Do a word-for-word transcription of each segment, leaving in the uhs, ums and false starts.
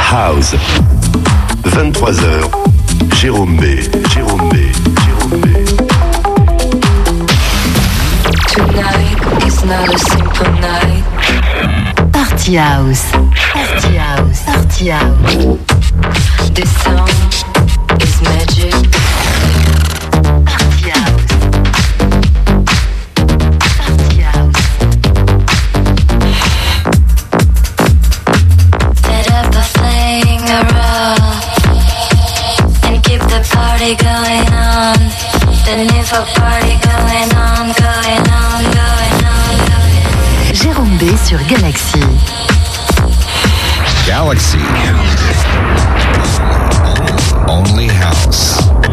House. vingt-trois heures, Jérôme B. Jérôme B. Jérôme B. Tonight is not a simple night. Party House. Party House. Party House. This song is magic. Party House. Party House. Set up a flame around and keep the party going on. Then if a party going on, going on, going on, going on. Jérôme B sur Galaxy. Galaxy. Only house.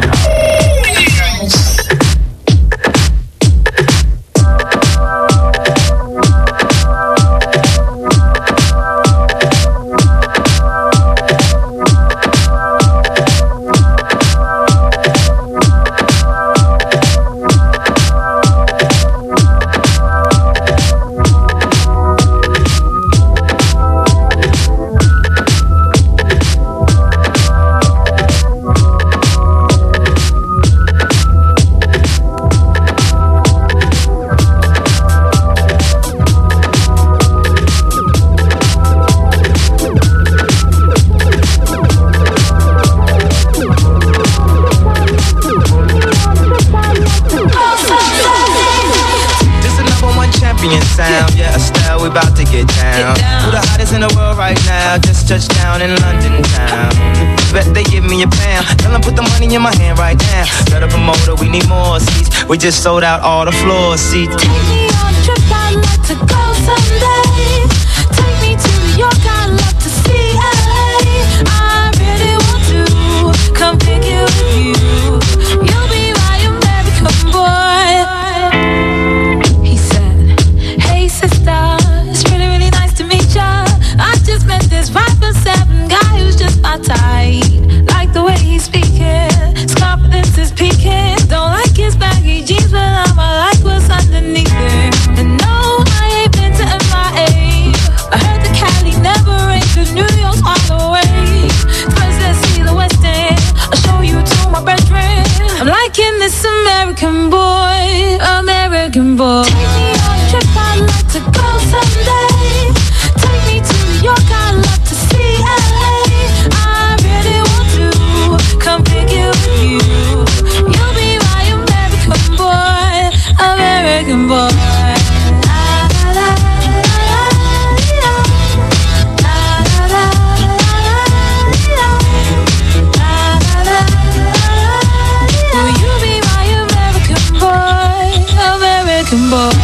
Touchdown in London town. Bet they give me a pound. Tell them put the money in my hand right now. Set up a motor, we need more seats. We just sold out all the floor seats. Take me on a trip, I'd like to go someday. Take me to New York, I'd love to see L A. I really want to come pick you with you. You'll be my American boy. He said, hey sister, it's really, really nice to meet ya. I just met this five foot seven guy who's just my type. Like the way he's speaking, his confidence is peaking. Don't like his baggy jeans, but I'ma like what's underneath it. And no, I ain't been to M I A. I heard the Cali never rains, cause New York's all the way. First let's see the West End, I'll show you to my bedroom. I'm liking this American boy, American boy. Take me on a trip, I'd like to go someday. Take me to New York, I'd love to see L A. I really want to come pick you with you. You'll be my American boy, American boy. Will you be my American boy, American boy?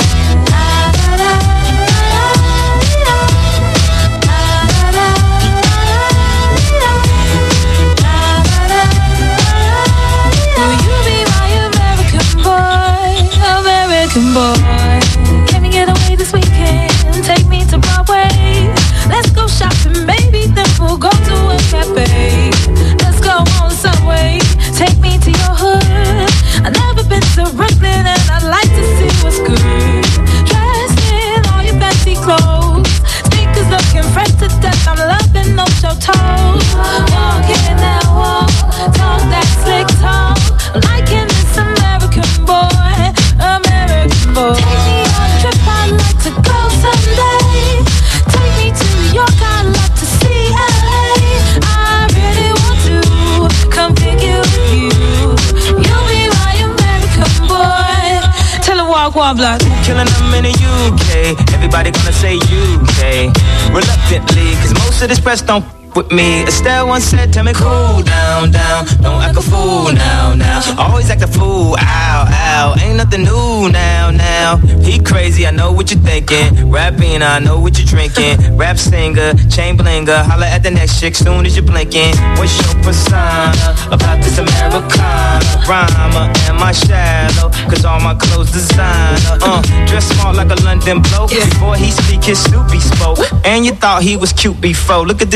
Boy, can we get away this weekend? Take me to Broadway. Let's go shopping, baby. Then we'll go to a cafe. Let's go on the subway. Take me to your hood. I've never been to Brooklyn, and I'd like to see what's good. Dressed in all your fancy clothes, speakers looking fresh to death. I'm loving those your toes. Walking that walk, talk that slick talk. I'm liking this American boy, American boy. Take me on a trip, I'd like to go someday. Take me to New York, I'd love to see L A. I really want to come pick you with you. You'll be my American boy. Tell her walk one block. Killing them in the U K. Everybody gonna say U K. Reluctantly, cause most of this press don't with me. Estelle once said, tell me cool down, down. Don't act a fool now, now. Always act a fool, ow, ow. Ain't nothing new now, now. He crazy, I know what you're thinking. Rapping, I know what you're drinking. Rap singer, chain blinger. Holla at the next chick soon as you're blinking. What's your persona about this Americana? Rhymer, am I shallow? Cause all my clothes designer. Uh, dress smart like a London bloke. Before he speak, his Snoopy spoke. And you thought he was cute before. Look at this peacock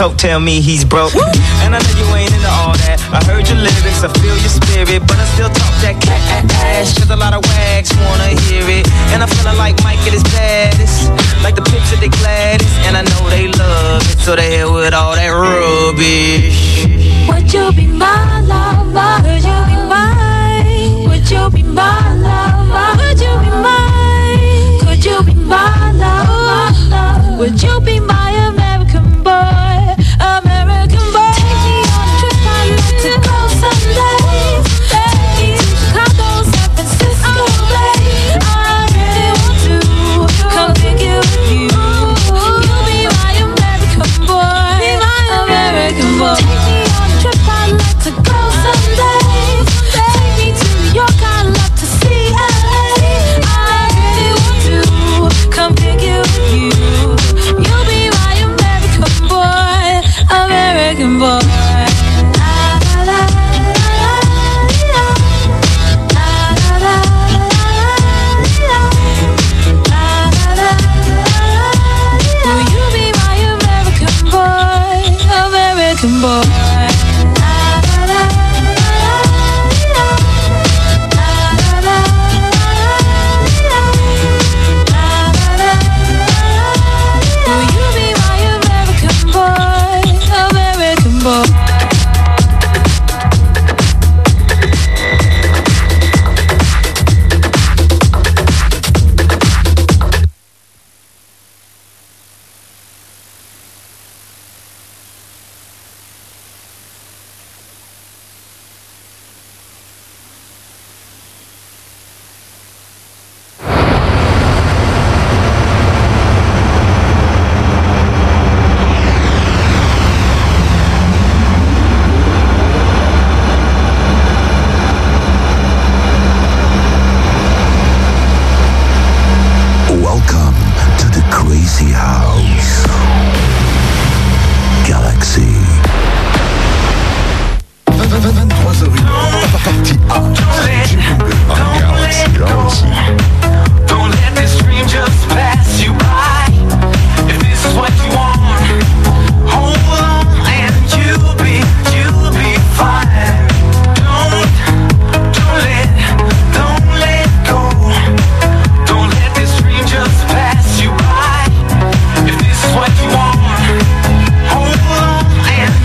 coat tell me he's broke. And I know you ain't into all that. I heard your lyrics, I feel your spirit, but I still talk that cat ass. Cause a lot of wags wanna hear it. And I'm feeling like Mike at his baddest, like the pips at the gladdest. And I know they love it, so they hell with all that rubbish. Would you be my lover? Would you be mine? Would you be my lover? Would you be mine? Could you be my lover? Would you be my American boy? American boy. Take me on a trip, I'd like to go someday. Take me to Chicago, San Francisco, babe. I really want to come pick you with you. You'll be my American boy. Be my American boy. Take me on a trip, I'd like to go someday. Take me to New York, I'd love to see L A. I really want to come pick you with you. You'll be my American boy, American boy. Will you be my American boy, American boy? Hold on and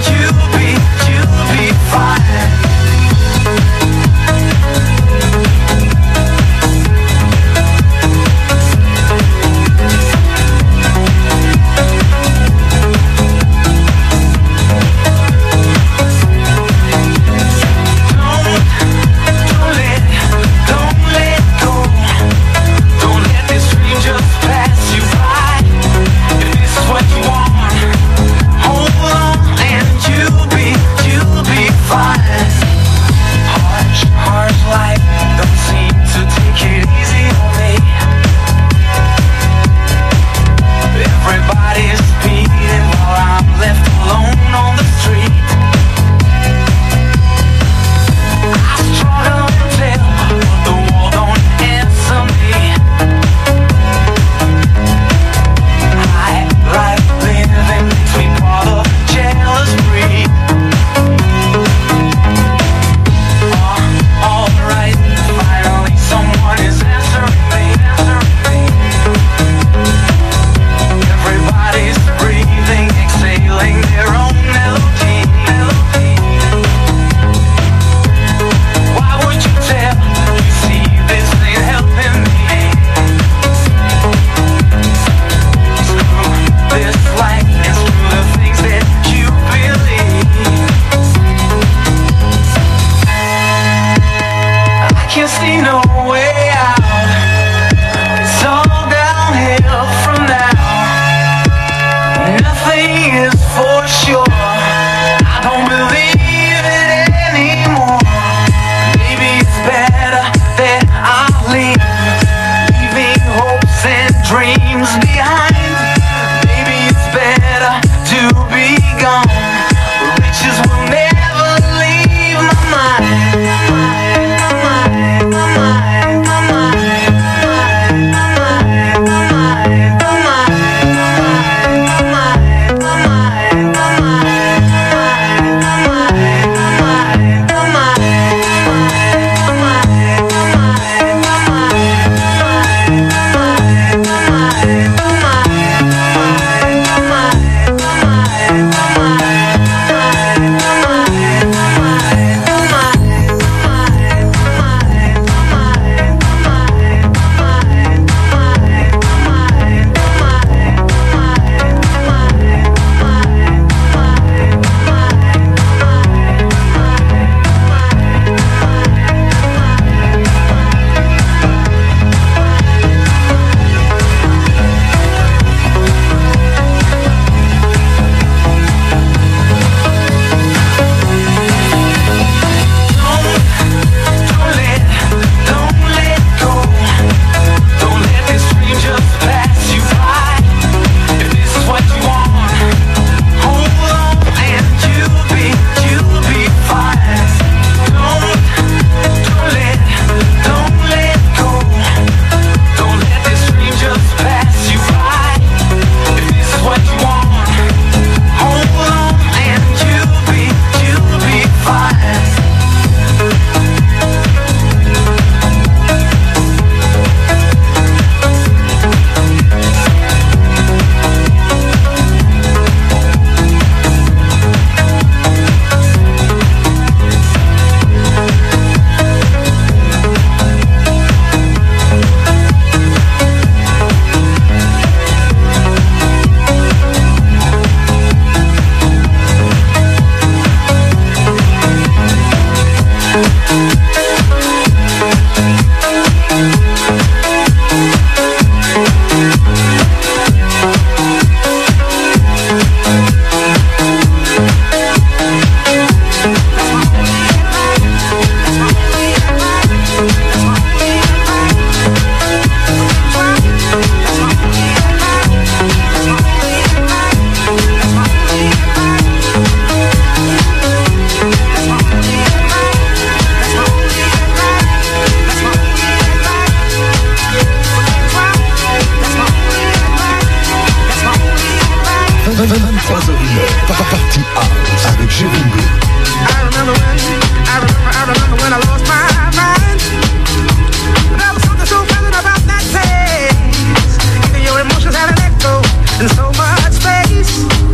Soul, Party House avec Jérôme B. I remember when, I remember, I remember when I lost my mind. But there was something so pleasant about that place. Even your emotions had an echo in so much space.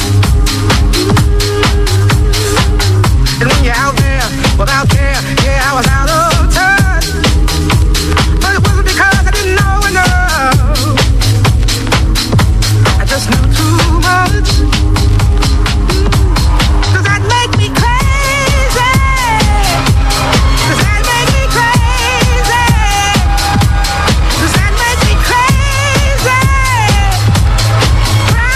And when you're out there without care, yeah, I was out of touch. But it wasn't because I didn't know enough. I just knew too much. Does that make me crazy? Does that make me crazy? Does that make me crazy? Crazy?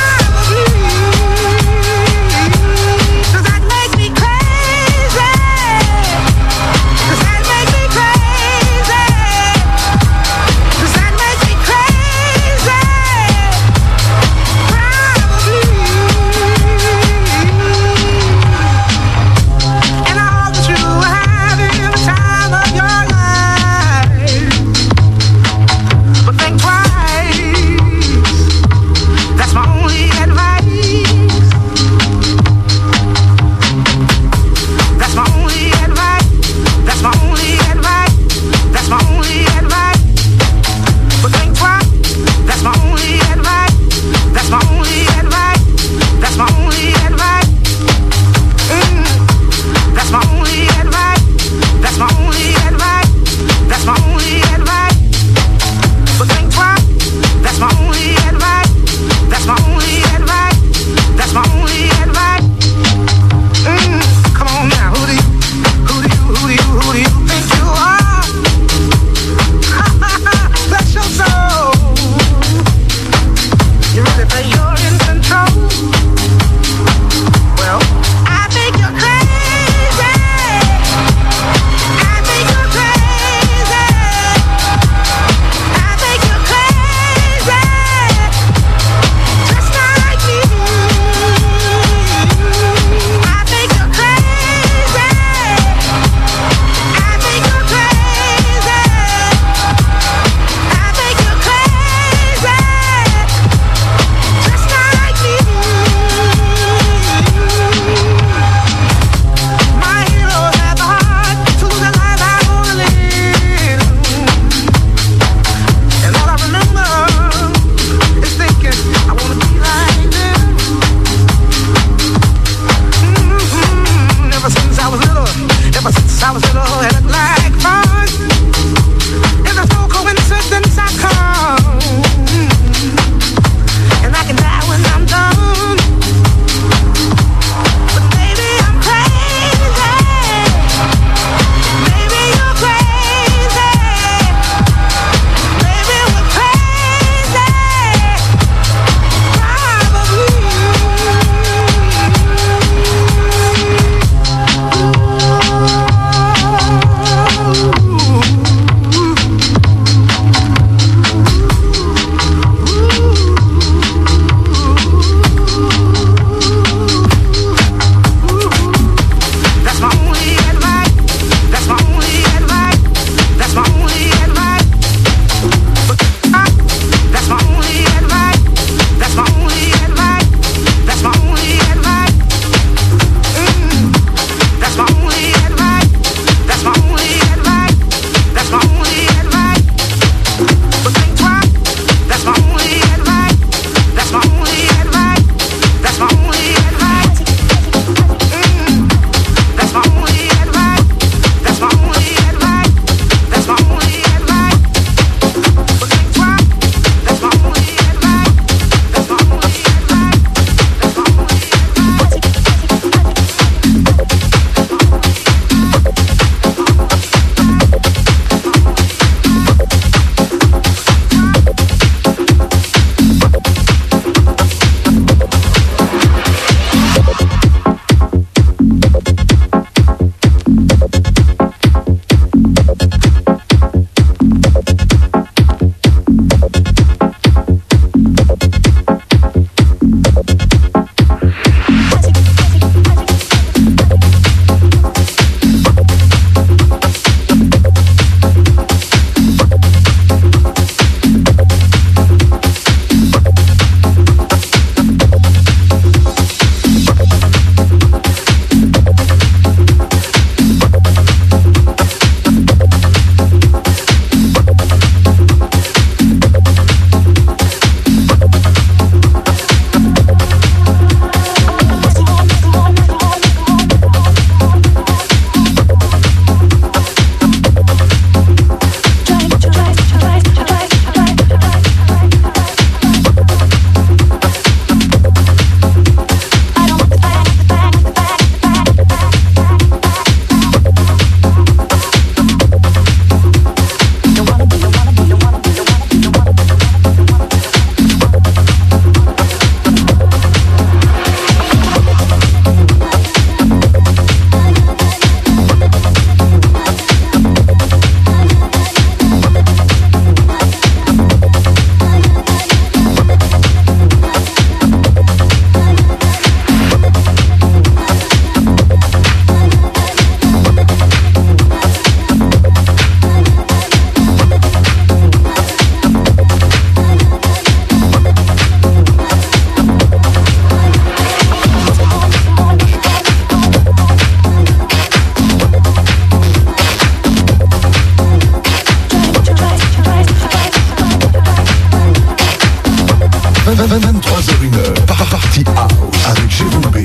vingt-trois heures une, Party House avec Jérôme B.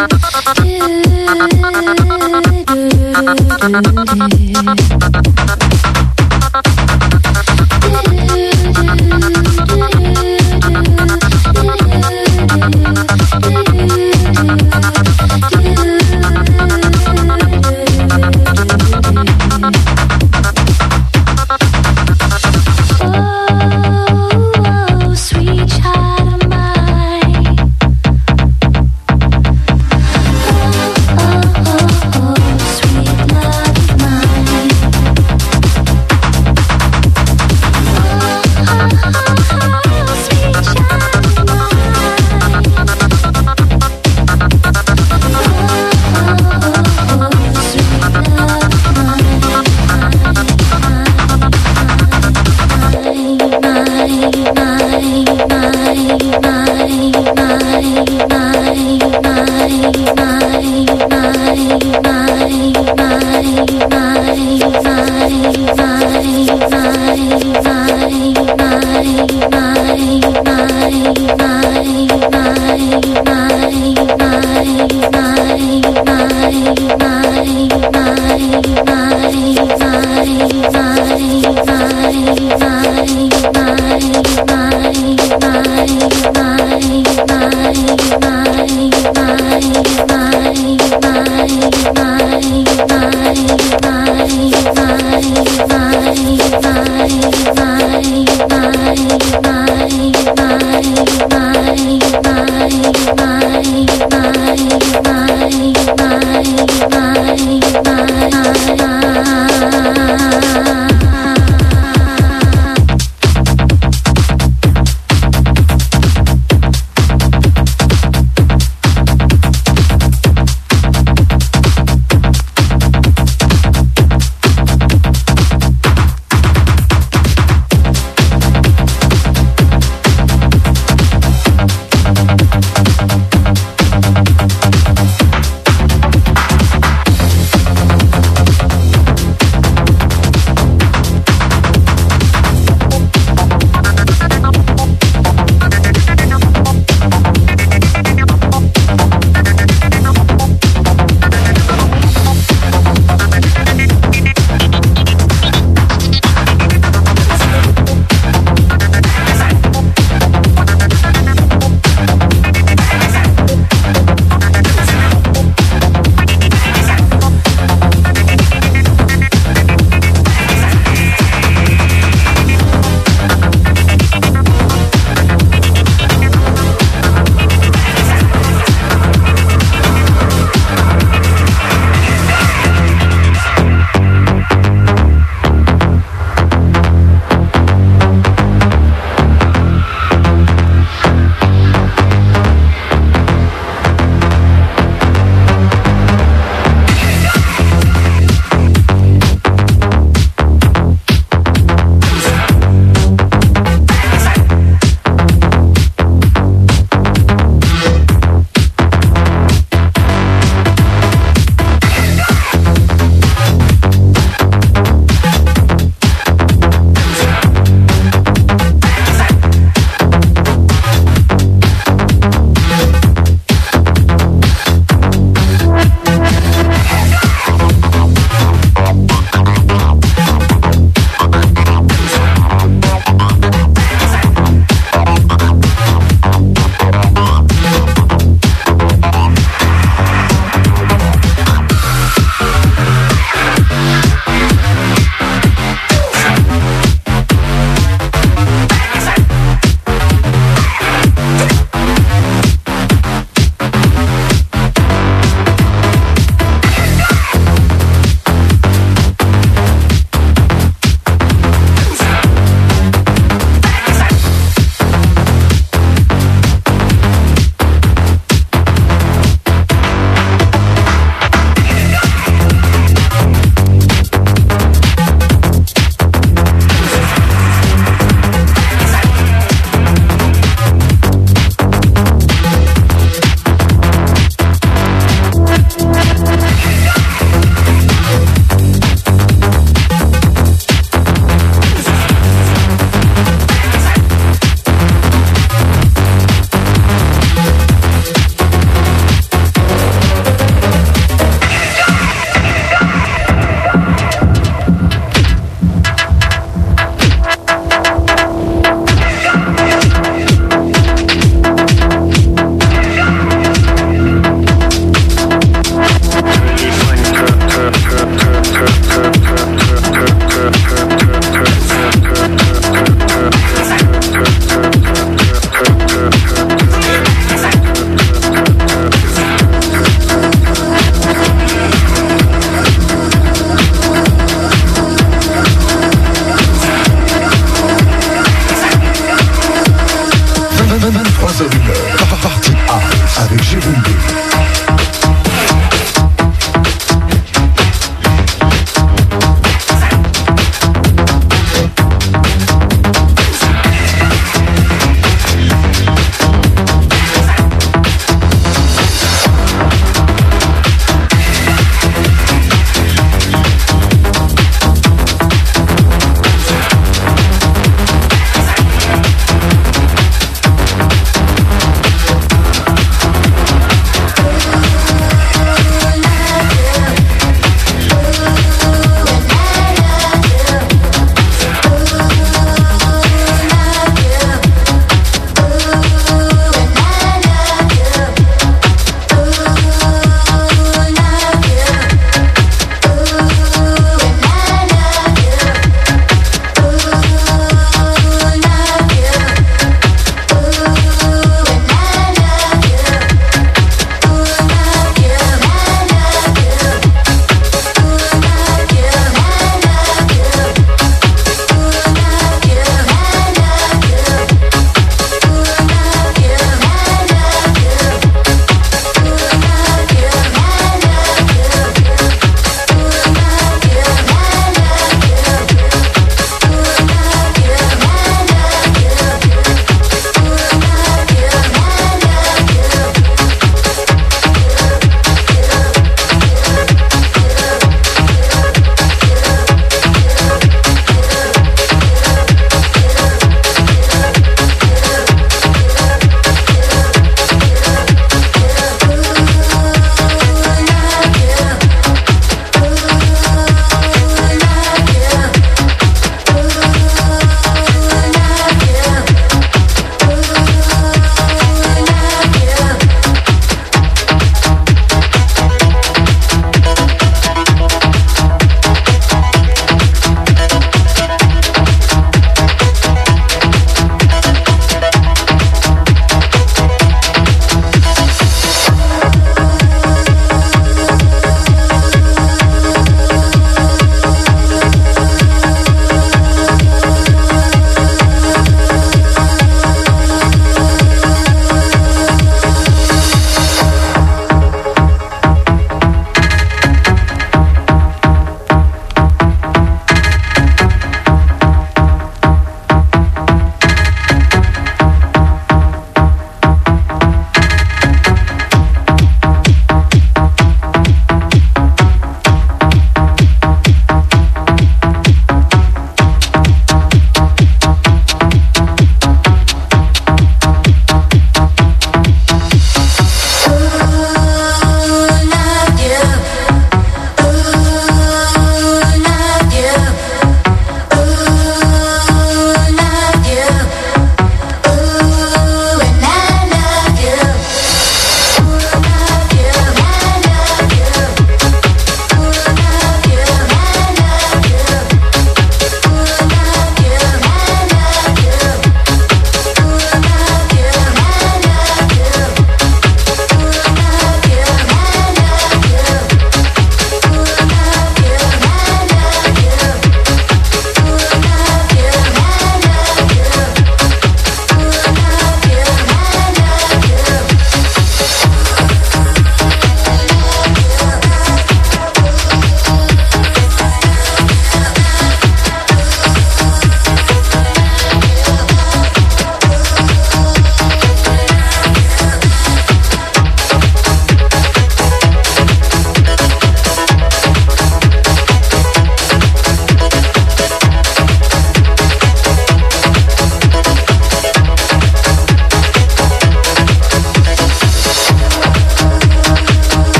Sweet child of mine,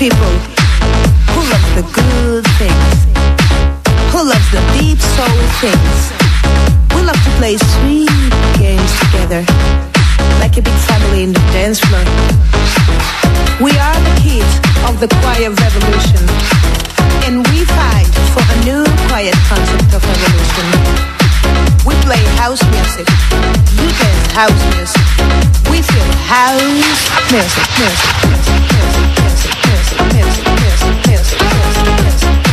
people who love the good things, who love the deep soul things. We love to play sweet games together, like a big family in the dance floor. We are the kids of the quiet revolution, and we fight for a new quiet concept of revolution. We play house music, you dance house music. We feel house music, music, music, music, music, music, music, music, music, music, music.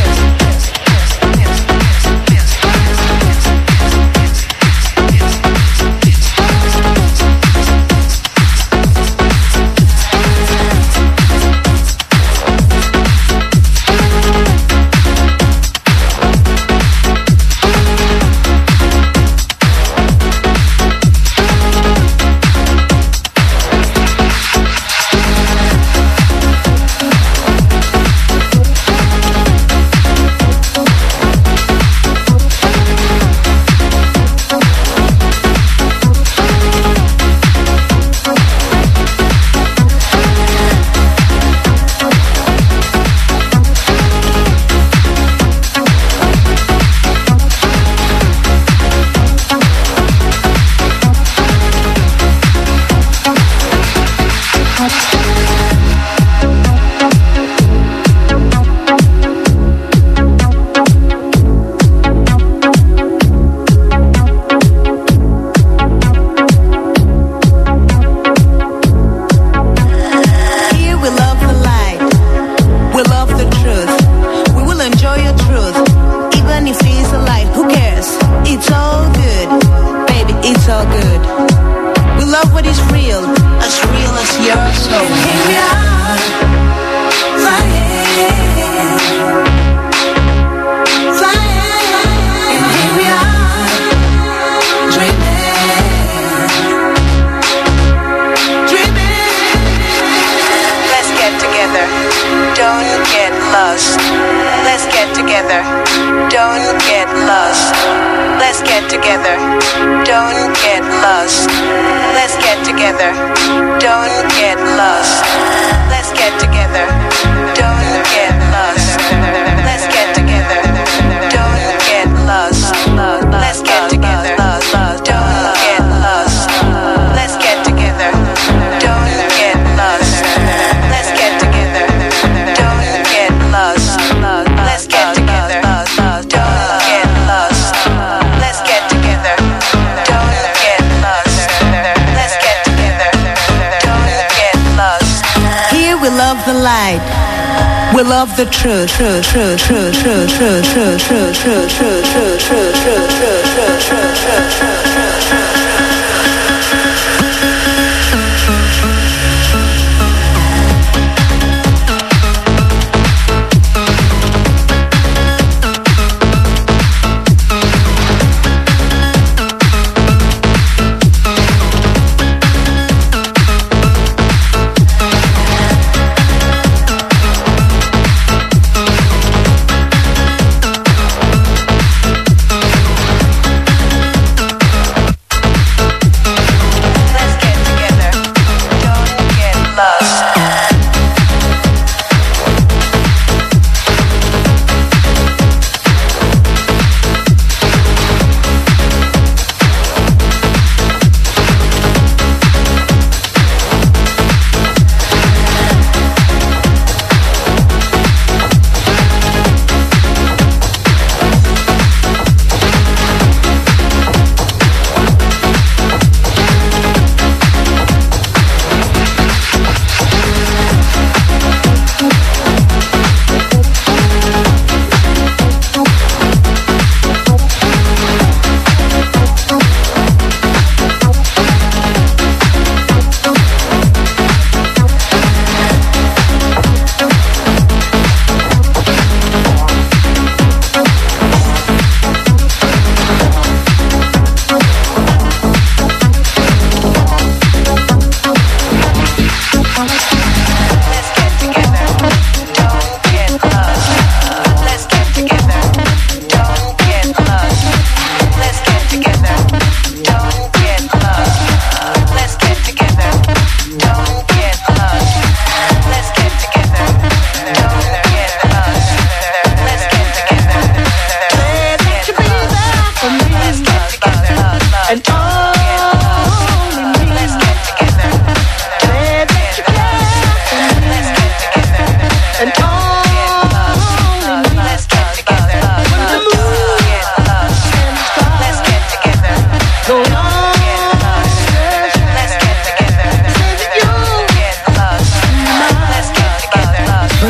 We love the truth, truth, truth, truth, truth, truth, truth, truth, truth, truth, truth, truth, truth, truth, truth, truth, truth.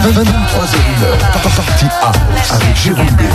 vingt-trois heures une heure, Party House avec Jérôme B.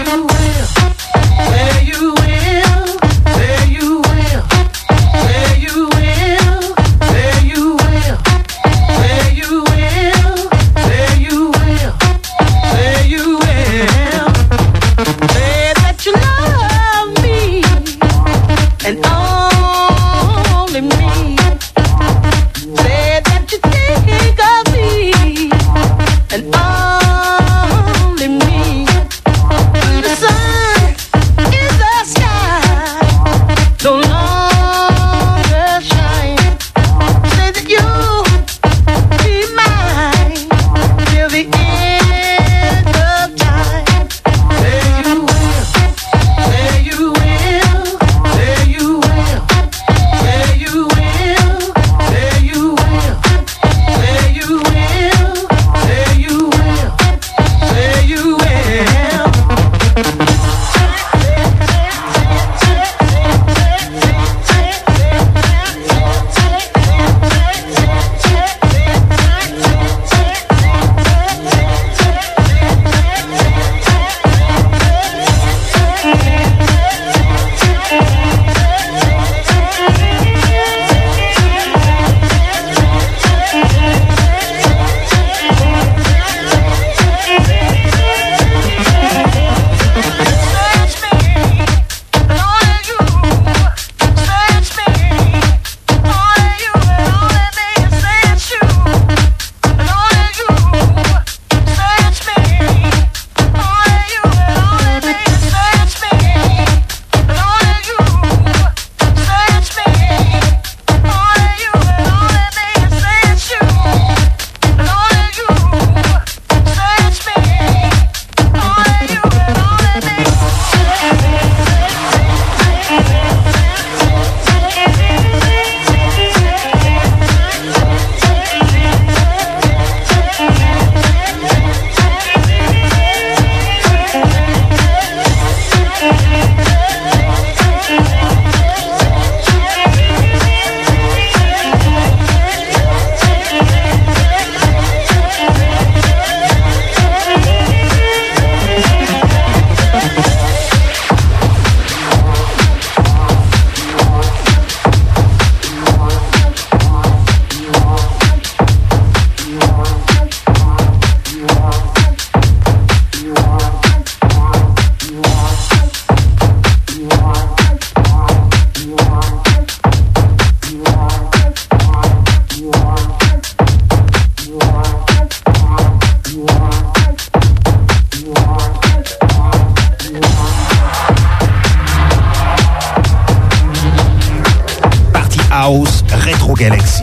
House Retro Galaxy.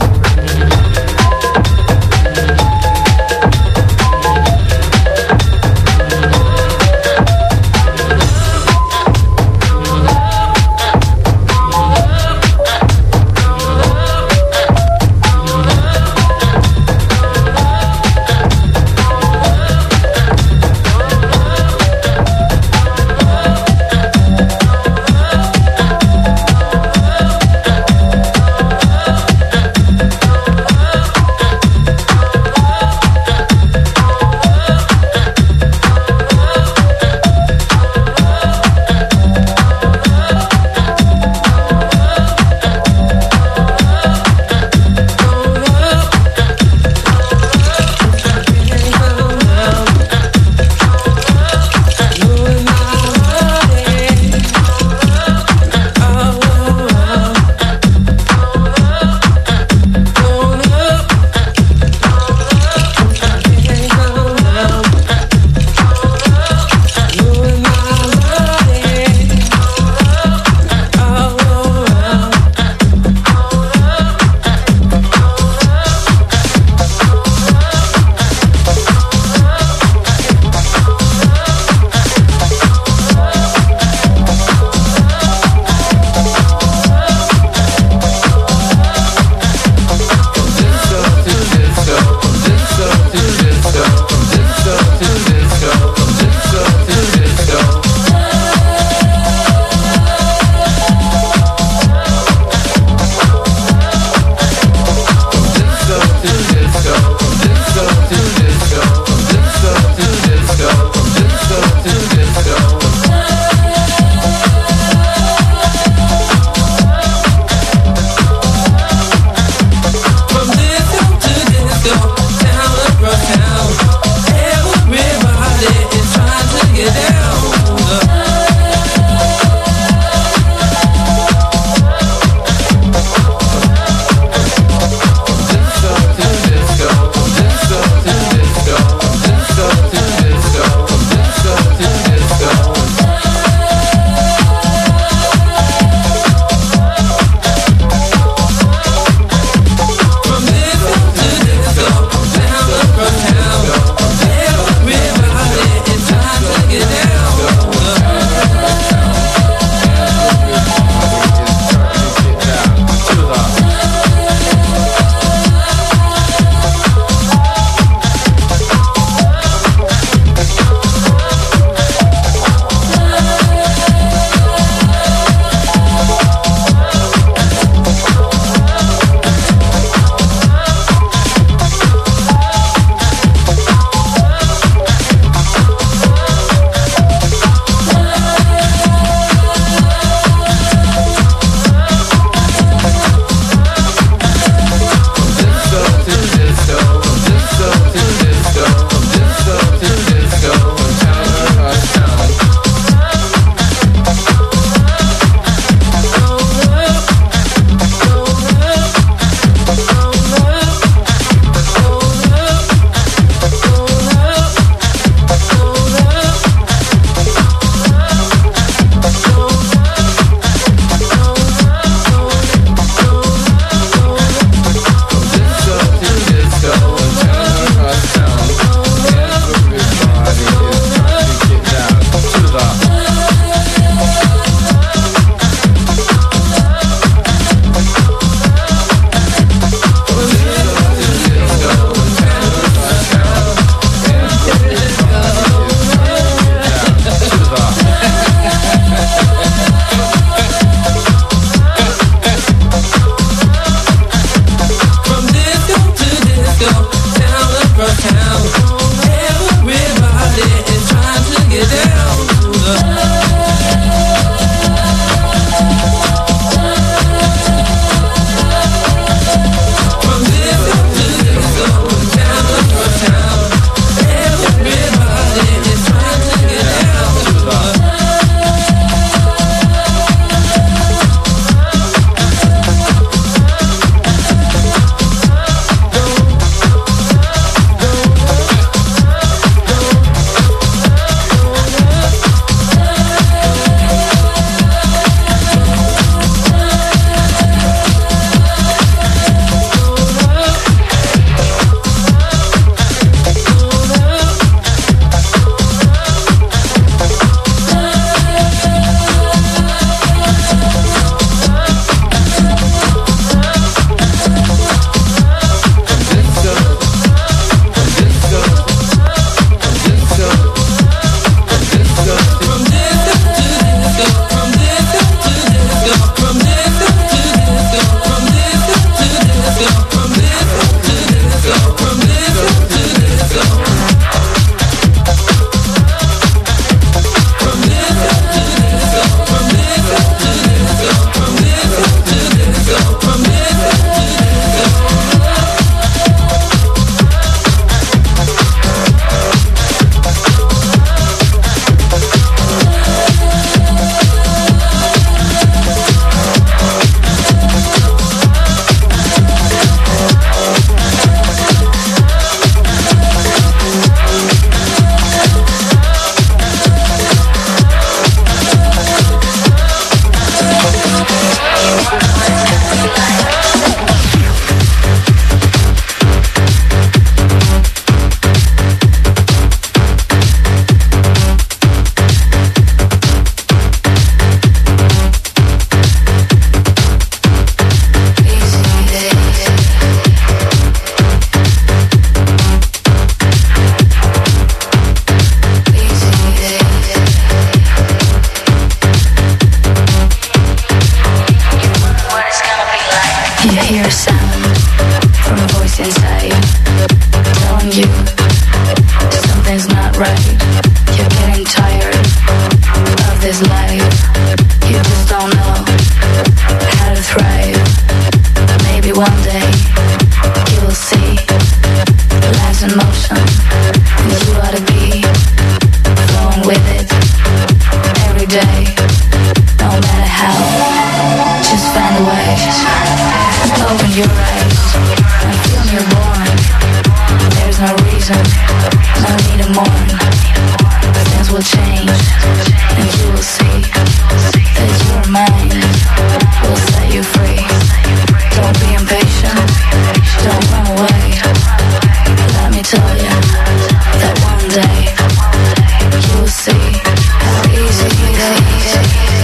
loving you. Something's not right. You're getting tired of this life. You just don't know how to thrive. Maybe one day you will see life's in motion, and you ought to be flowing with it every day. No matter how, just find a way. Open your eyes and feel you're born. There's no reason, no need to mourn. Things will change, and you will see that your mind will set you free. Don't be impatient, don't run away. Let me tell you that one day you will see how easy it is.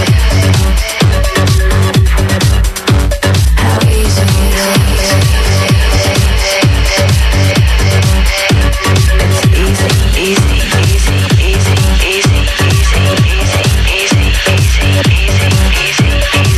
How easy it is. It's easy, easy, easy, easy, easy, easy, easy, easy, easy, easy, easy,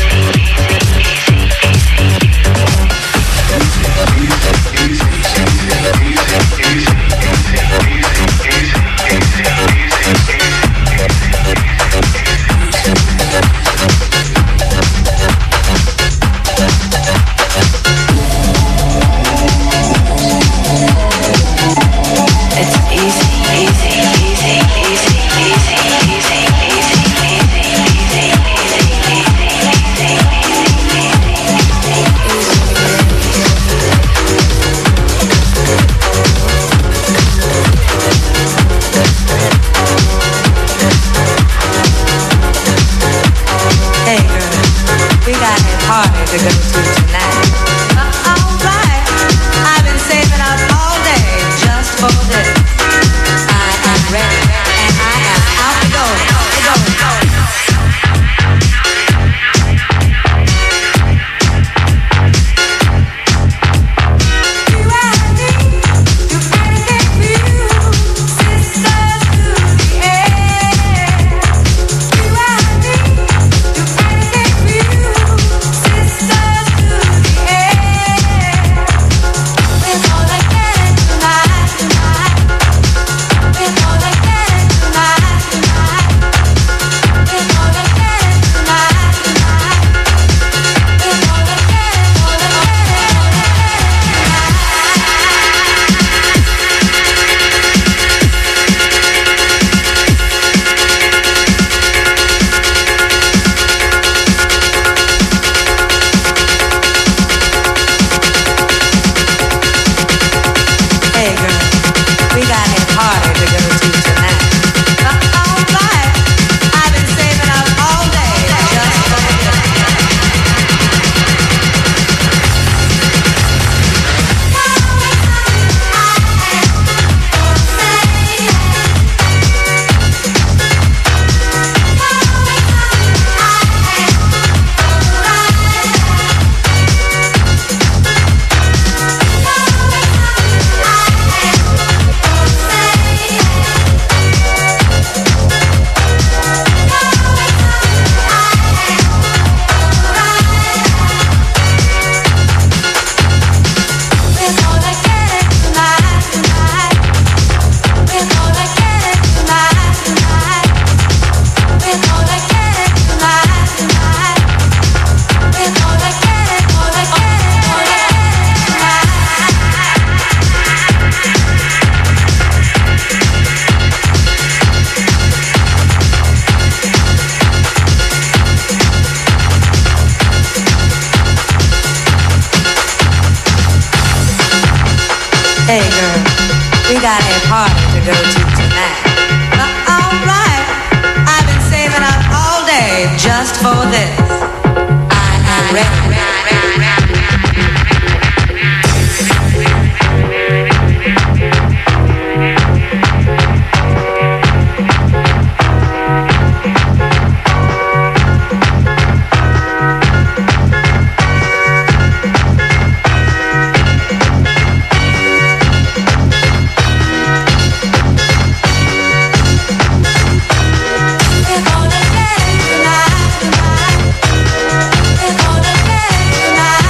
Hey girl, we got a party to go to tonight. Uh, all right, I've been saving up all day just for this. I am ready. Tonight, tonight, tonight.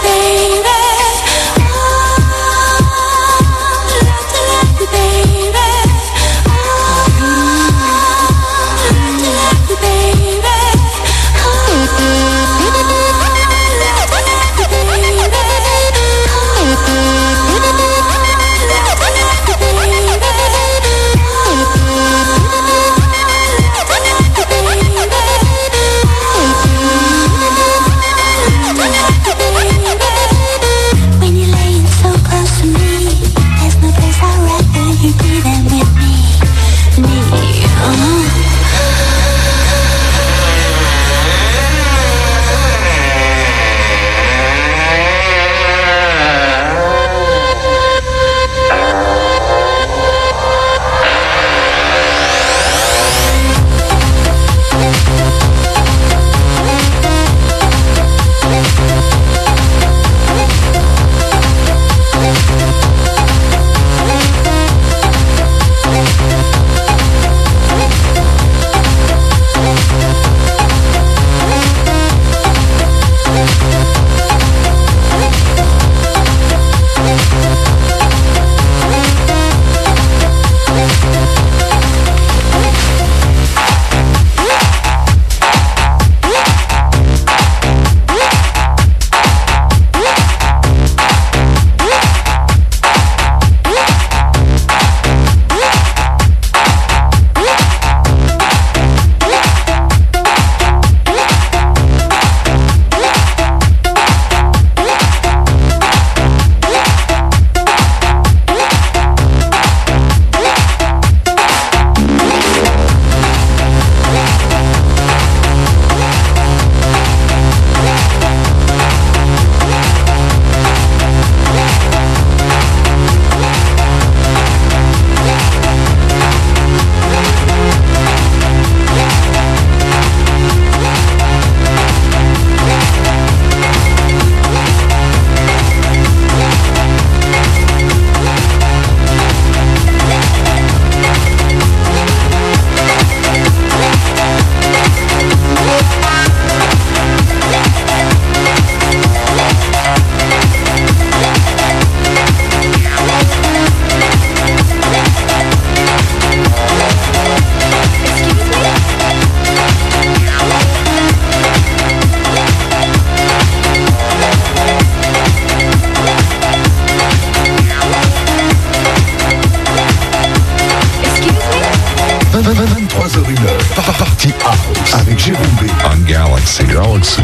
vingt-trois heures une heure. Party House avec Jérôme B. On Galaxy. Galaxy.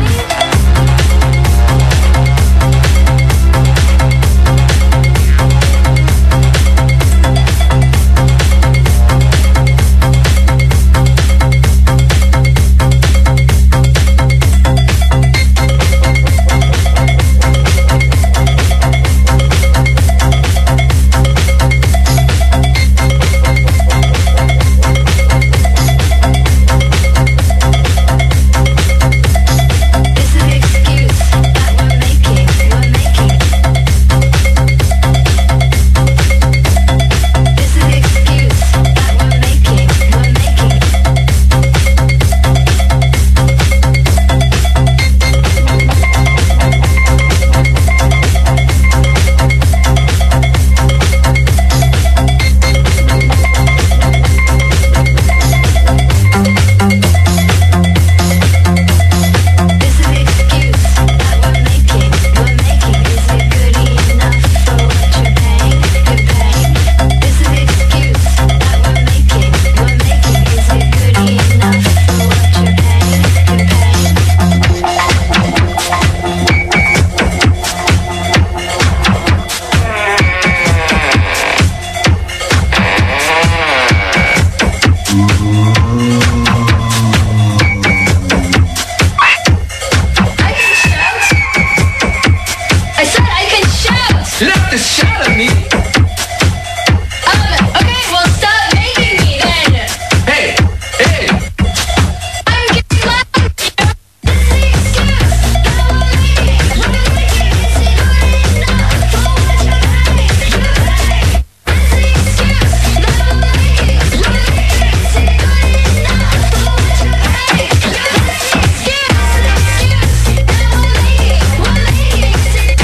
Excuse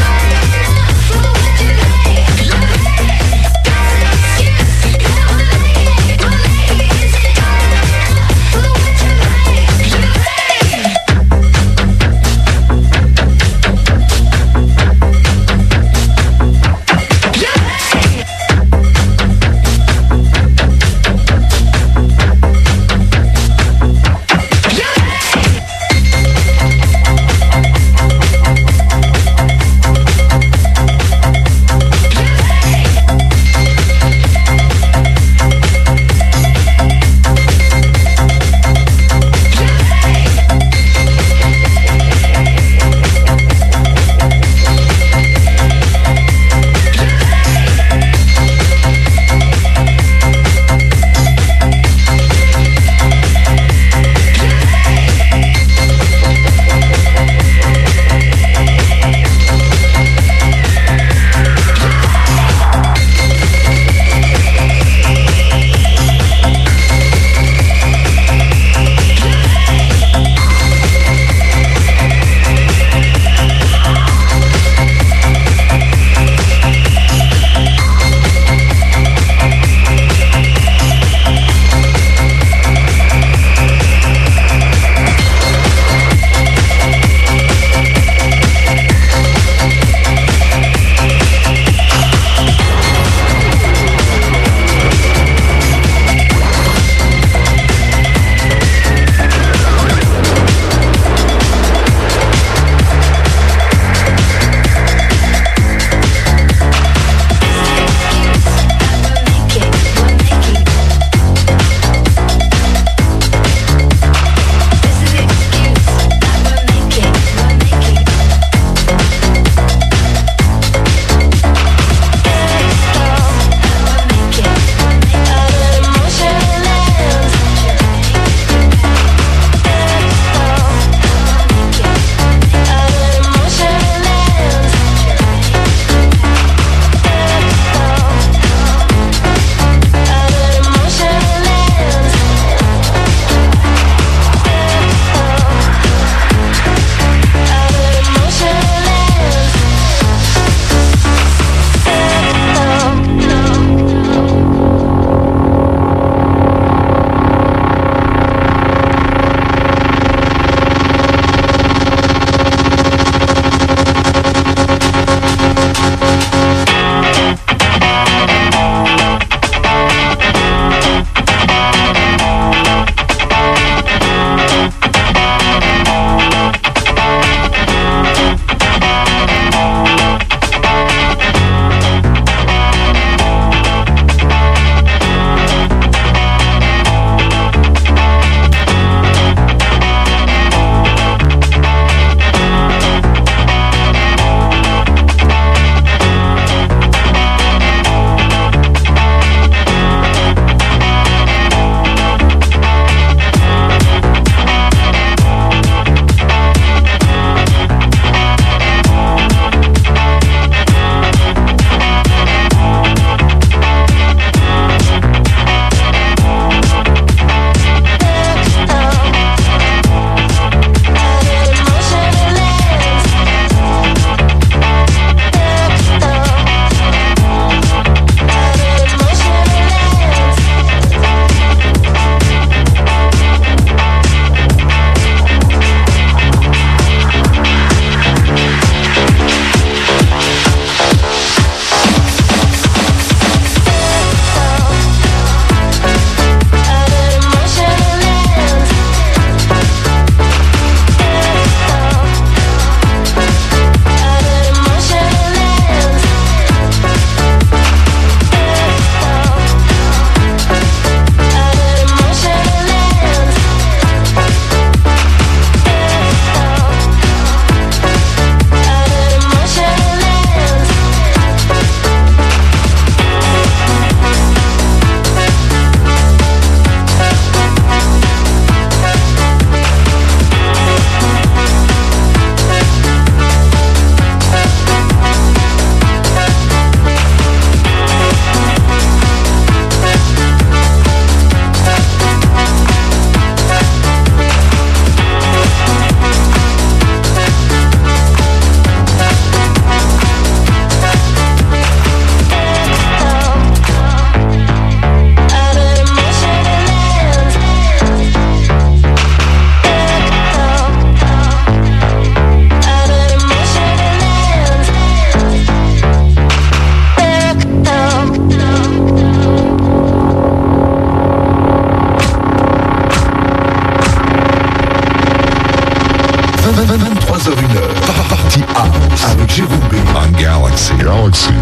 Galaxy. Galaxy.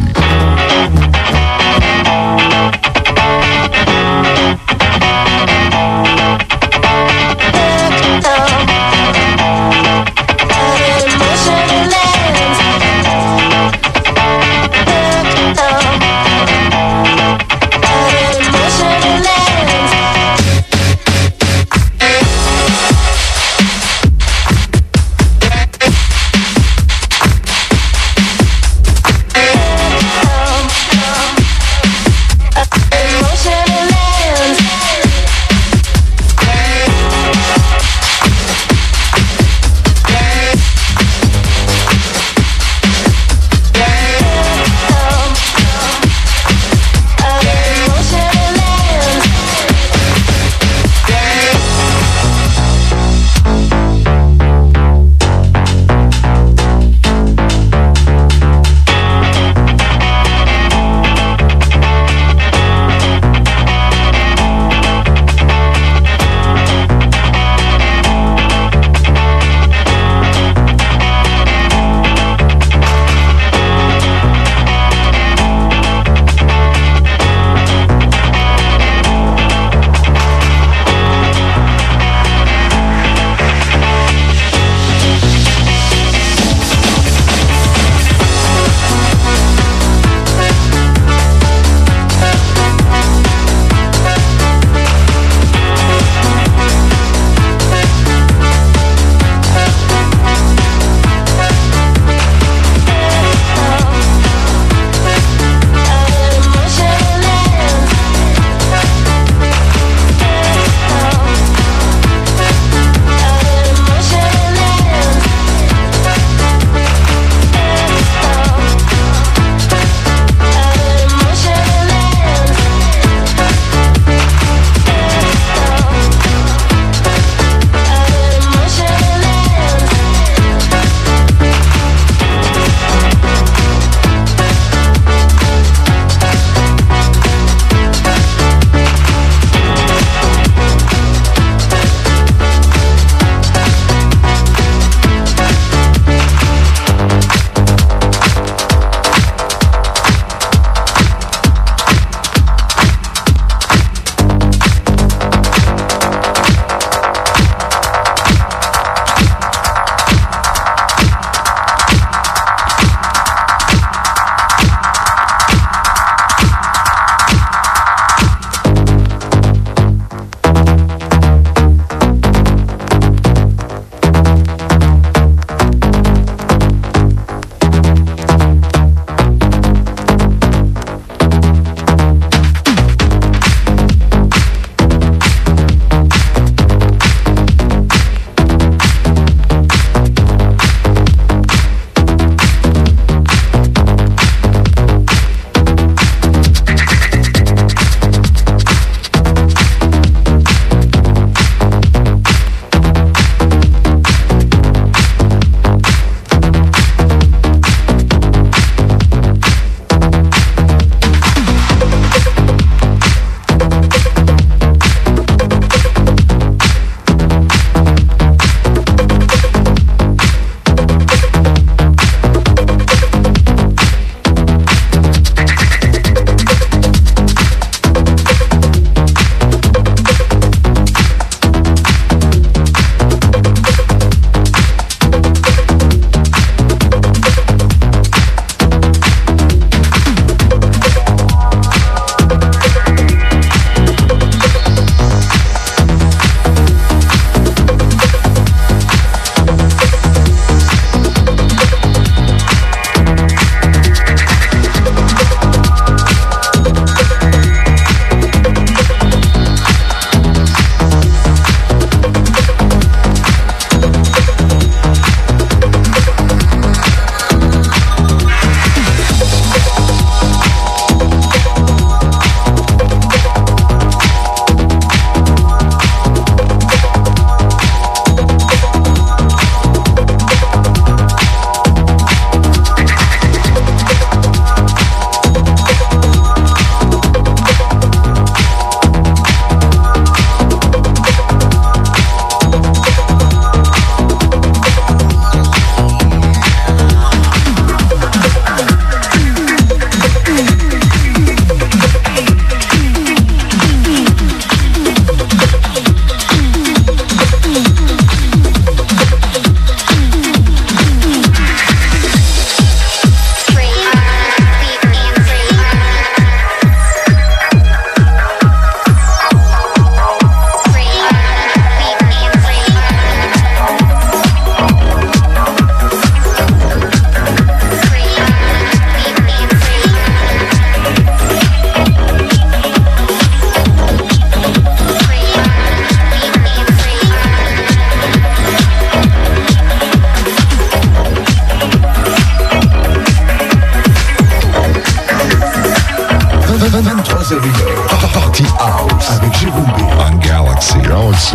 Thank vingt-trois heures, Party House avec Jérôme B. On Galaxy. Galaxy.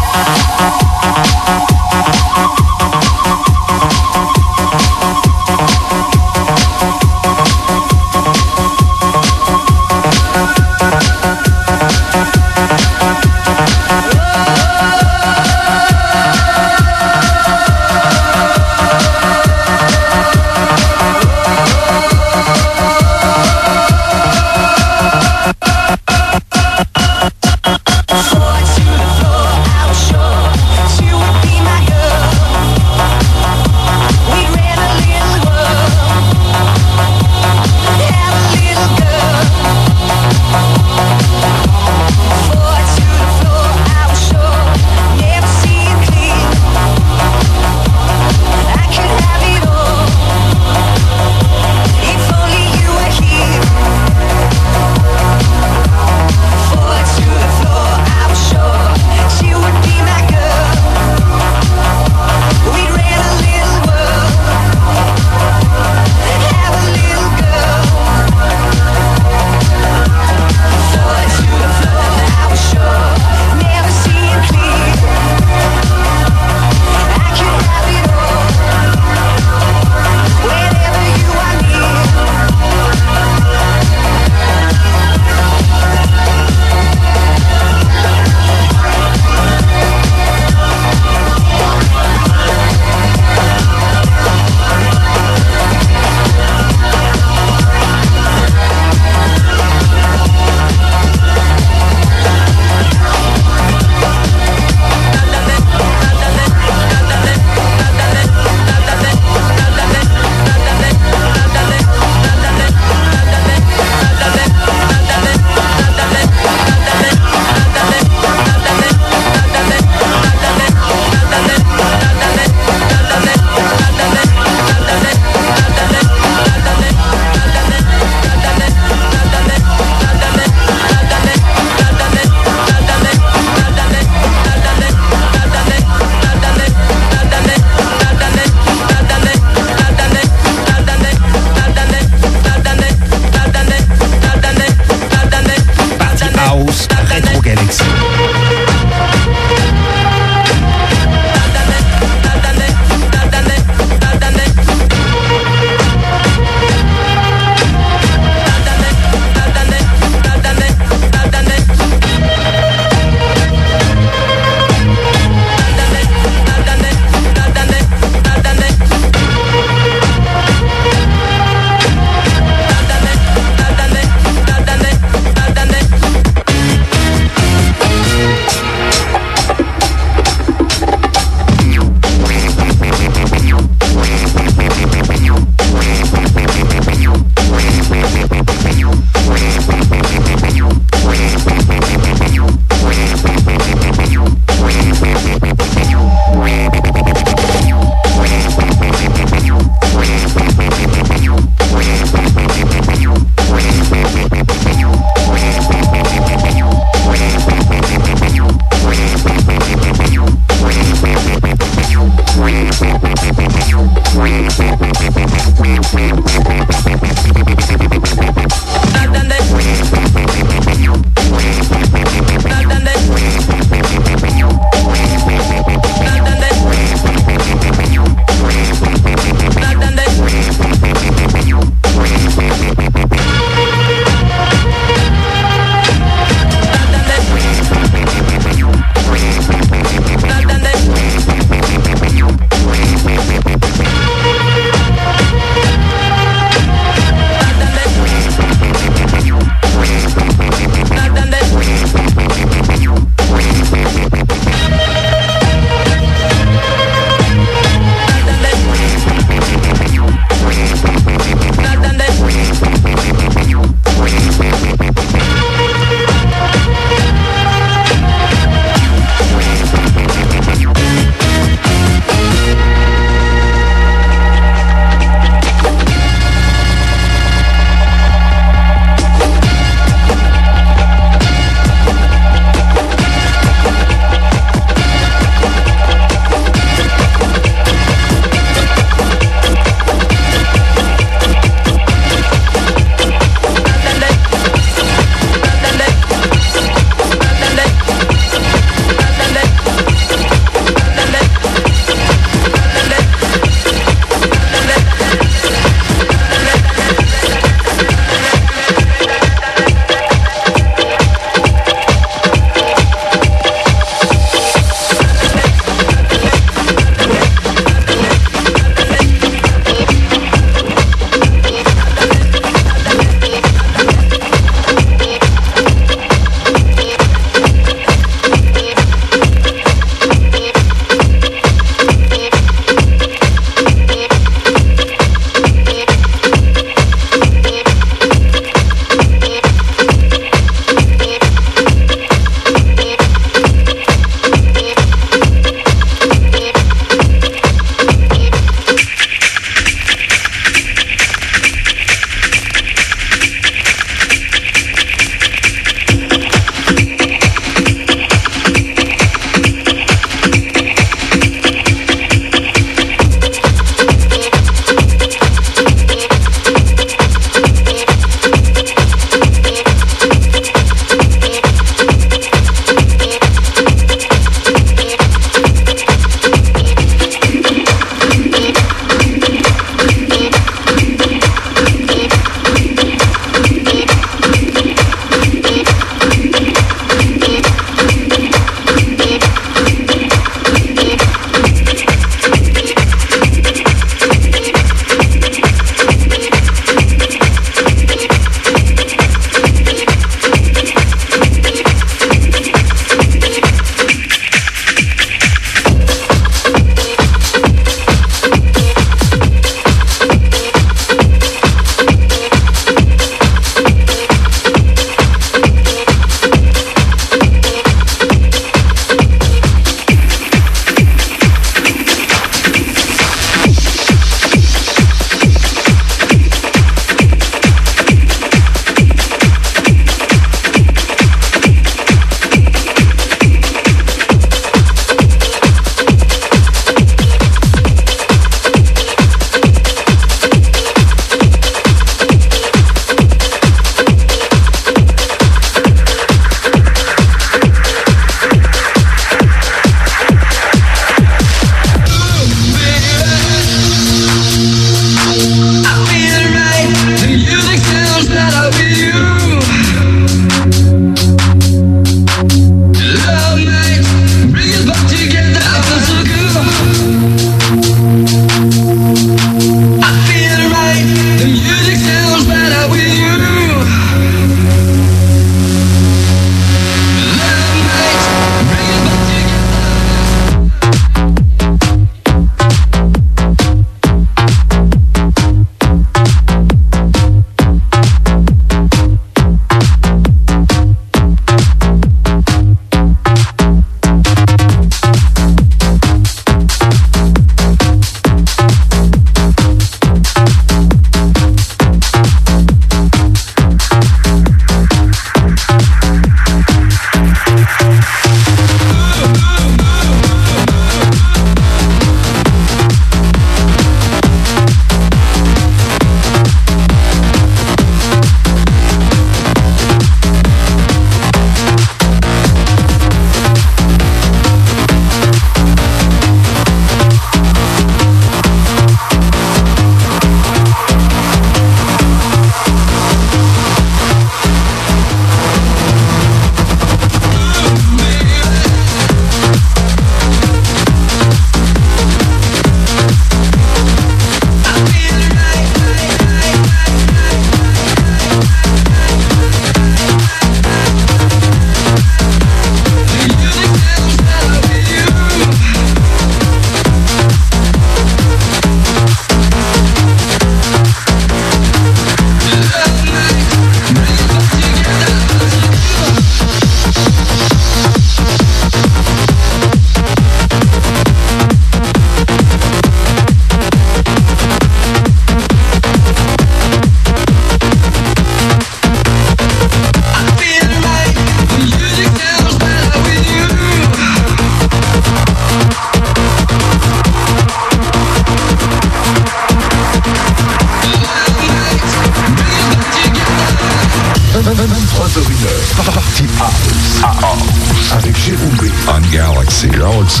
pendant une heure. Party House. House. Avec Jérôme B. On Galaxy. Galaxy.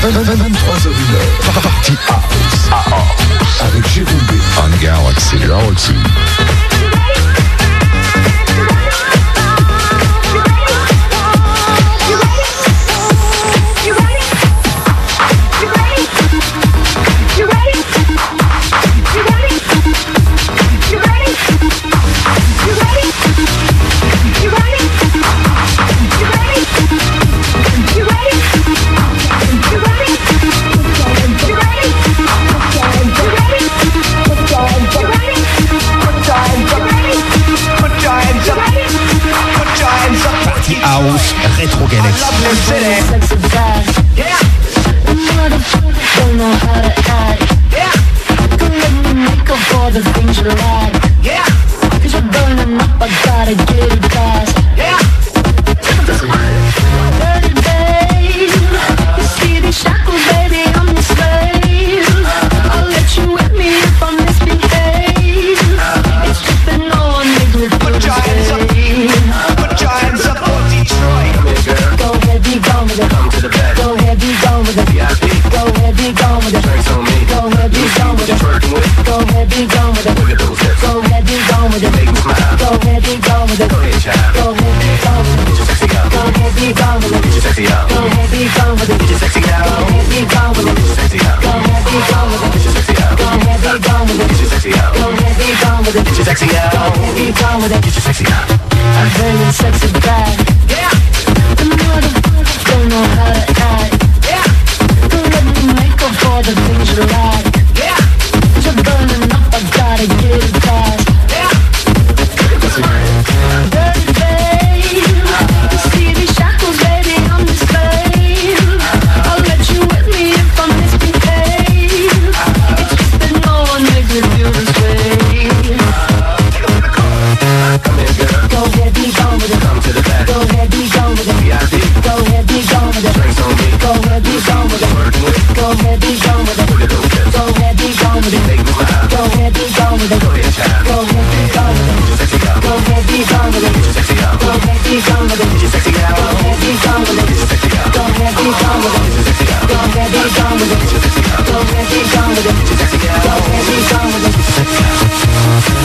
vingt-trois heures une, Party House avec Jérôme B. On Galaxy. Galaxy. House Retro Galaxy. Don't know how to act. Don't let me make up for the things you like. Cause you're burning up, I gotta get it fast. Dirty babe, you see these shackles, baby, I'm the slave. I'll let you whip me if I misbehave. It's just that no one makes me feel the same. Put your hands up for Detroit. Go ahead, be gone with it. Come to the back. Go ahead, be gone with it. V I P. Go ahead, be gone with it. Drinks on me. Go ahead, be gone with it. Twerking with. Go ahead, be gone with it. Look at those hips. Go ahead, be gone with it. Make me smile. Go ahead, be gone with it. Go ahead, child. Go ahead, be gone with it. Get your sexy out. Go ahead, be gone with it. Get your sexy out. Go ahead, be gone with it. Get your sexy out. Go ahead, be gone with it. Get your sexy out. Go ahead, be gone with it. Get your sexy out. Go ahead, be gone with it. Get your sexy out. Go ahead, be gone with it. Get your sexy out. Go ahead, be gone with it. Get your sexy out. I'm bringing sexy back. Yeah. The motherfuckers don't know how to act. Yeah. Don't let me make up for the things you like. Yeah. Cause you're burning up, I gotta get it fast. Yeah. Dirty babe, you see these shackles, baby, I'm the slave. I'll let you whip me if I misbehave. It's just that no one makes me feel this way. Come here, girl. Go ahead, be gone with it. Come to the back. Go ahead, be gone with it. V I P. Go ahead, be gone with it. Drinks on me. Go ahead, be gone with it. Twerking with. Go ahead, be gone with it. Look at those hips. Go ahead, be gone with it. Make me smile. Go ahead, be gone with it. Go ahead, child. Go ahead, be gone with it. Get your sexy out. Go ahead, be gone with it. Get your sexy out. Go ahead, be gone with it. Get your sexy out. Go ahead, be gone with it. Get your sexy out. Go ahead, be gone with it. Get your sexy out. Go ahead, be gone with it. Get your sexy out. Go ahead, be gone with it. Get your sexy out. Go ahead, be gone with it.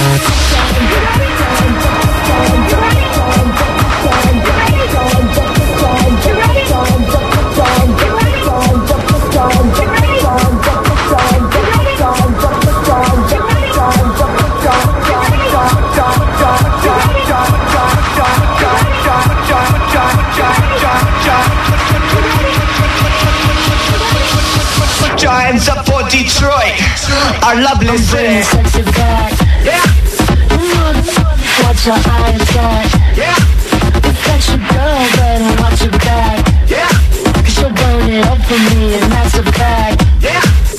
Put your hands up for Detroit. Our lovely city. Sexy back. Yeah. Watch your eyes back. Yeah. If that's your girl, better watch your back. Yeah. Cause you'll burn it up for me, and that's a fact. Yeah.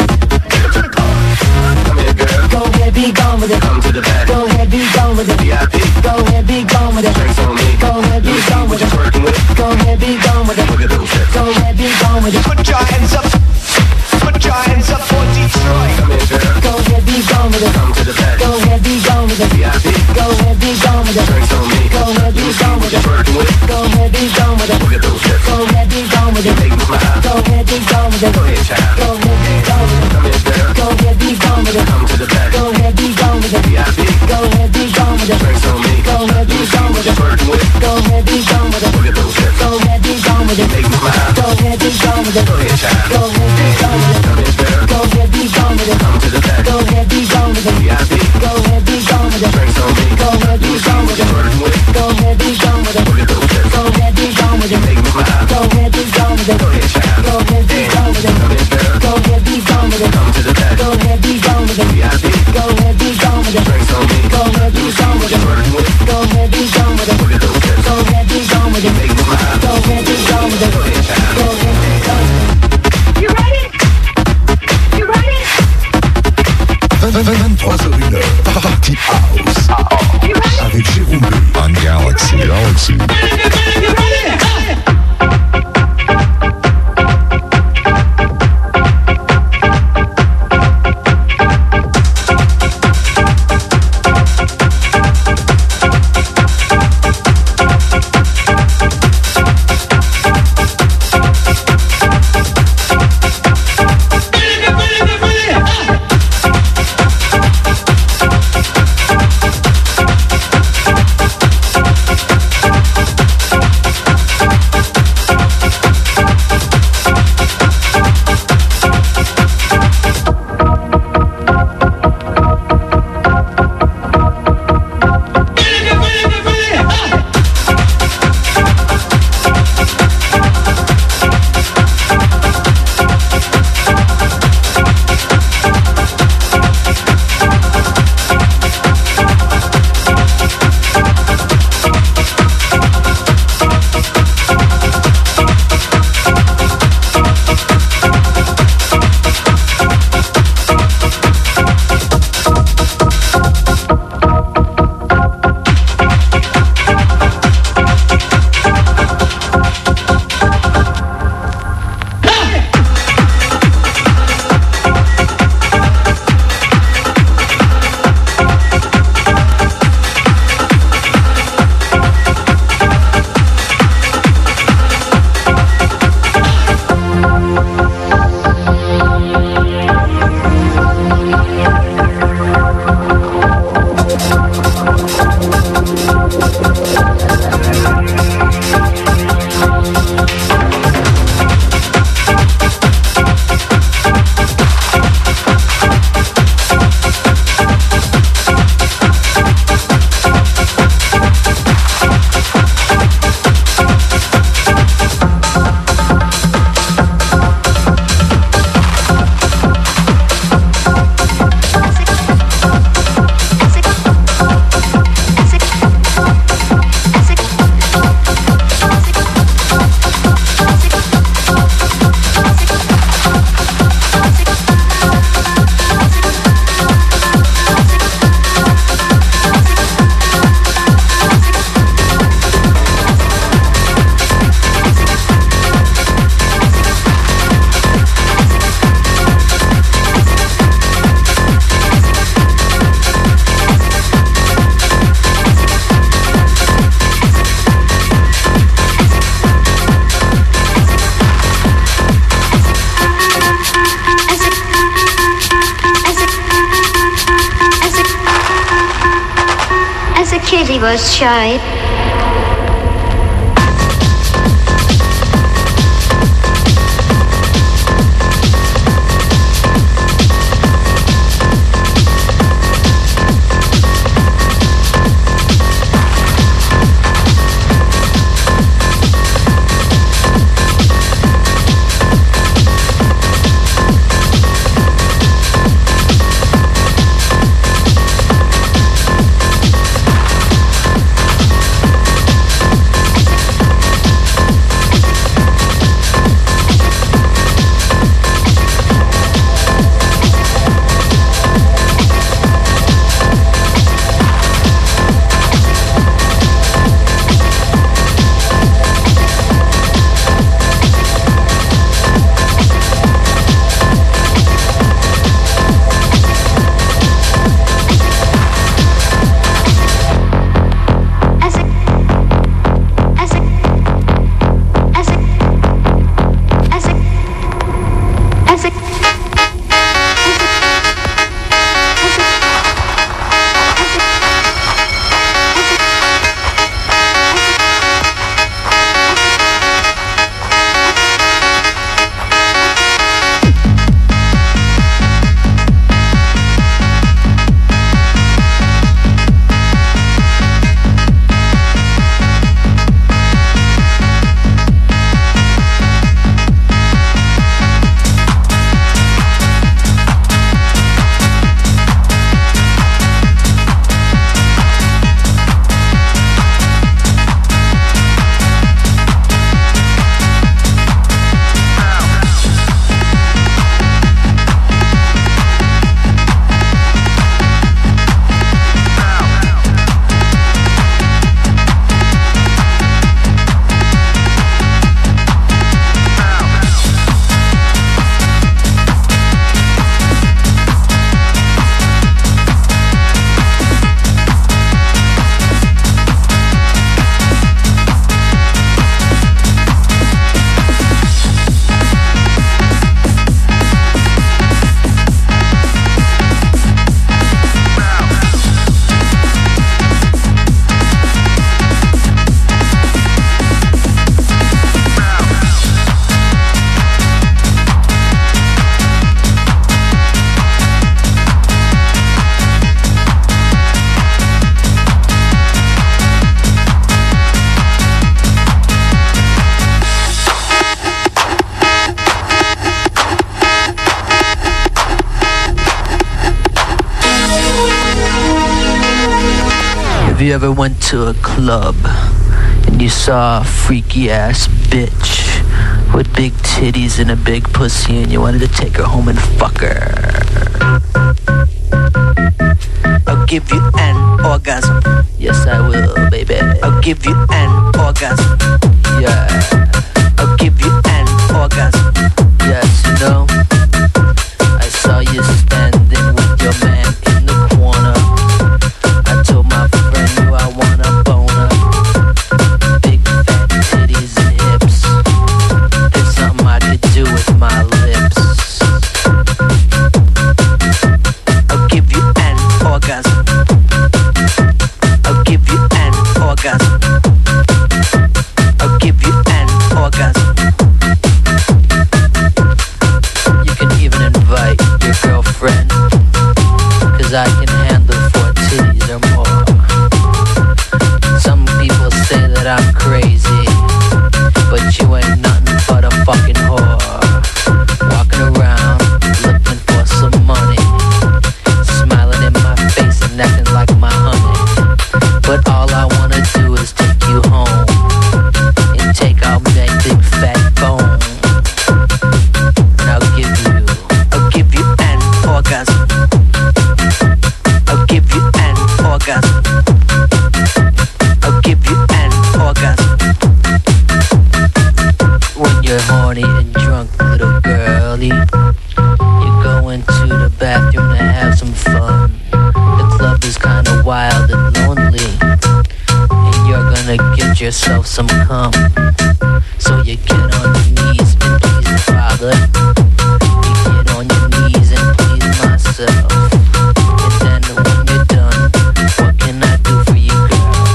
Come here, girl. Go ahead, be gone with it. Come to the back. Go ahead, be gone with it. V I P. Go ahead, be gone with it. Drinks on me. Go ahead, be gone with What you it. twerking with. Go ahead, be gone with it. Look at those hips. Go ahead, be gone with it. Put your hands up. Put your hands up for Detroit. Come here, girl. Go ahead, be gone with it. Come to the back. Go ahead, be gone with it. V I P. Go ahead, be gone with it. Drinks on me. Go ahead, be gone with What you it. twerking with. Go ahead, be gone with it. Look at those hips. Go ahead, be gone with it. Make me smile. Go ahead, be gone with it. Go ahead, child. Go ahead, be gone with it. Come here, girl. Go ahead, be gone with it. Come to the back. Go ahead, be gone with it. V I P. Go ahead, be gone with it. Drinks on me. Go ahead, be gone with What you it. twerking with. Go ahead, be gone with it. Look at those hips. Go ahead, be gone with it. Make me smile. Go ahead, be gone with it. Go ahead, child. Go ahead, be gone with it. Come here, girl. Go ahead, be gone with it. Come to the back. Go ahead, be gone with it. V I P. Go ahead, be gone with it. Drinks on me. Go ahead, be gone with it. Twerking with. Go ahead, be gone with it. Look at those hips. Go ahead, be gone with it. Make me smile. Go ahead, be gone with it. Go ahead, child. Go ahead, be gone with it. Come here, girl. Go ahead, be gone with it. Come to the back. Go ahead, be gone with it. V I P. Go ahead, be gone with it. Drinks on me. Go ahead, be gone with it. Twerking with. Go ahead, be gone with it. Look at those hips. Go ahead, be gone with it. Make me smile. Go ahead, be gone with it. Go ahead, child. Go ahead, be gone with it. she was shy. you ever went to a club and you saw a freaky ass bitch with big titties and a big pussy and you wanted to take her home and fuck her? I'll give you an orgasm. Yes, I will, baby. I'll give you an orgasm. Yeah. I'll give you an orgasm. Yes, you know. I saw you standing with your man in the corner. I told my friend you I want a boner. Big fat titties and hips. There's something I could do with my lips. I'll give you an orgasm. I'll give you an orgasm. I'll give you an orgasm. You can even invite your girlfriend, cause I can handle four titties or more. Some people say that I'm crazy, but you ain't nothing but a fucking whore. Walking around looking for some money, smiling in my face and acting like my honey. But all I wanna do is take you home and take out that big fat bone. And I'll give you, I'll give you an orgasm. I'll give you an orgasm. I'll give you an orgasm. When you're horny and drunk, little girlie, you go into the bathroom to have some fun. The club is kinda wild and lonely, and you're gonna get yourself some cum. So you get on your knees and please the Father. You get on your knees and please myself. And then when you're done, what can I do for you, girl?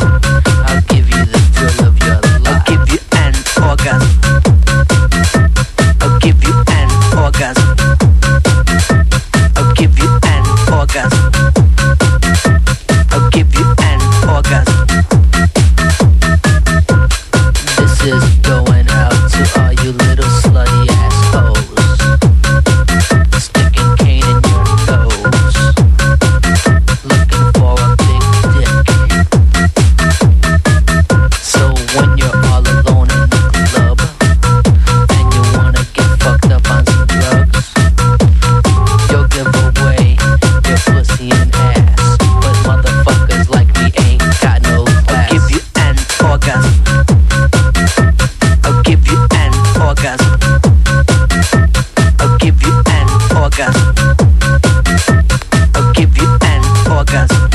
orgasm. I'll give you an orgasm.